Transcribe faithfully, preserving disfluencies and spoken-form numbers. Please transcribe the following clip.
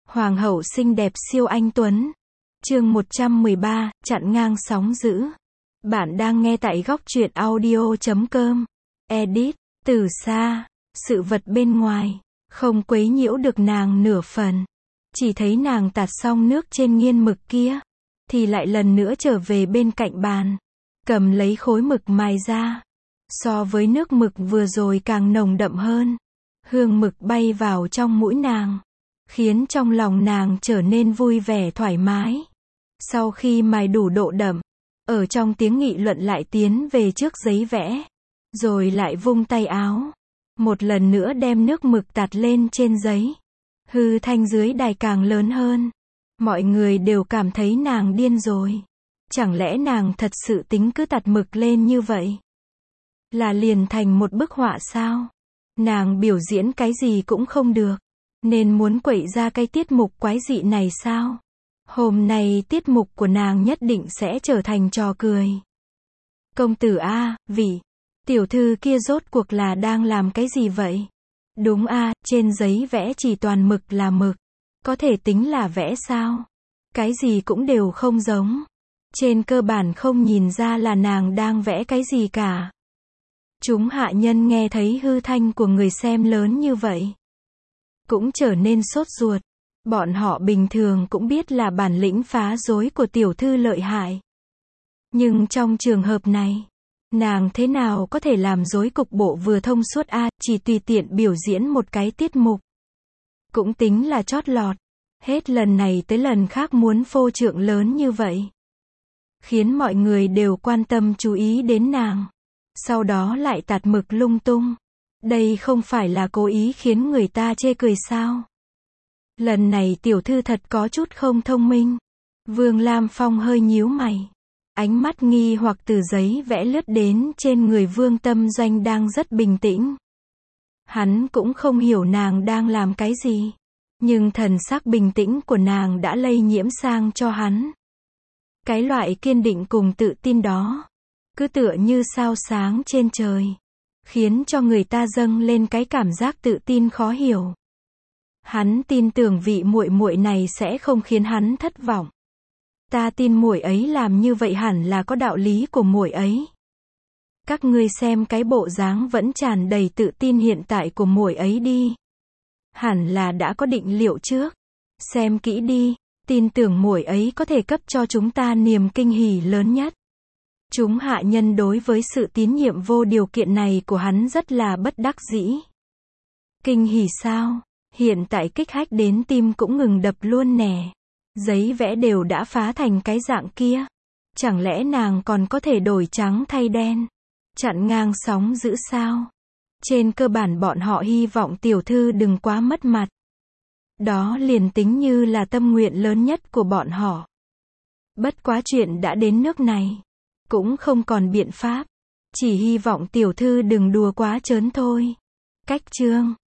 Hoàng hậu xinh đẹp siêu anh tuấn. Chương một trăm mười ba, chặn ngang sóng dữ. Bạn đang nghe tại góc truyện audio chấm com. Edit, từ xa, sự vật bên ngoài, không quấy nhiễu được nàng nửa phần. Chỉ thấy nàng tạt xong nước trên nghiên mực kia, thì lại lần nữa trở về bên cạnh bàn, cầm lấy khối mực mài ra. So với nước mực vừa rồi càng nồng đậm hơn. Hương mực bay vào trong mũi nàng, khiến trong lòng nàng trở nên vui vẻ thoải mái. Sau khi mài đủ độ đậm, ở trong tiếng nghị luận lại tiến về trước giấy vẽ, rồi lại vung tay áo, một lần nữa đem nước mực tạt lên trên giấy. Hư thanh dưới đài càng lớn hơn. Mọi người đều cảm thấy nàng điên rồi. Chẳng lẽ nàng thật sự tính cứ tạt mực lên như vậy là liền thành một bức họa sao? Nàng biểu diễn cái gì cũng không được, nên muốn quậy ra cái tiết mục quái dị này sao? Hôm nay tiết mục của nàng nhất định sẽ trở thành trò cười. Công tử a, vị tiểu thư kia rốt cuộc là đang làm cái gì vậy? Đúng a, trên giấy vẽ chỉ toàn mực là mực. Có thể tính là vẽ sao? Cái gì cũng đều không giống. Trên cơ bản không nhìn ra là nàng đang vẽ cái gì cả. Chúng hạ nhân nghe thấy hư thanh của người xem lớn như vậy, cũng trở nên sốt ruột. Bọn họ bình thường cũng biết là bản lĩnh phá rối của tiểu thư lợi hại. Nhưng trong trường hợp này, nàng thế nào có thể làm rối cục bộ vừa thông suốt a, chỉ tùy tiện biểu diễn một cái tiết mục. Cũng tính là chót lọt. Hết lần này tới lần khác muốn phô trương lớn như vậy, khiến mọi người đều quan tâm chú ý đến nàng. Sau đó lại tạt mực lung tung. Đây không phải là cố ý khiến người ta chê cười sao? Lần này tiểu thư thật có chút không thông minh. Vương Lam Phong hơi nhíu mày. Ánh mắt nghi hoặc từ giấy vẽ lướt đến trên người Vương Tâm Doanh đang rất bình tĩnh. Hắn cũng không hiểu nàng đang làm cái gì, nhưng thần sắc bình tĩnh của nàng đã lây nhiễm sang cho hắn. Cái loại kiên định cùng tự tin đó, cứ tựa như sao sáng trên trời, khiến cho người ta dâng lên cái cảm giác tự tin khó hiểu. Hắn tin tưởng vị muội muội này sẽ không khiến hắn thất vọng. Ta tin muội ấy làm như vậy hẳn là có đạo lý của muội ấy. Các ngươi xem cái bộ dáng vẫn tràn đầy tự tin hiện tại của muội ấy đi. Hẳn là đã có định liệu trước. Xem kỹ đi, tin tưởng muội ấy có thể cấp cho chúng ta niềm kinh hỉ lớn nhất. Chúng hạ nhân đối với sự tín nhiệm vô điều kiện này của hắn rất là bất đắc dĩ. Kinh hỉ sao? Hiện tại kích hách đến tim cũng ngừng đập luôn nè. Giấy vẽ đều đã phá thành cái dạng kia. Chẳng lẽ nàng còn có thể đổi trắng thay đen? Chặn ngang sóng dữ sao? Trên cơ bản bọn họ hy vọng tiểu thư đừng quá mất mặt. Đó liền tính như là tâm nguyện lớn nhất của bọn họ. Bất quá chuyện đã đến nước này, cũng không còn biện pháp. Chỉ hy vọng tiểu thư đừng đùa quá trớn thôi. Cách chương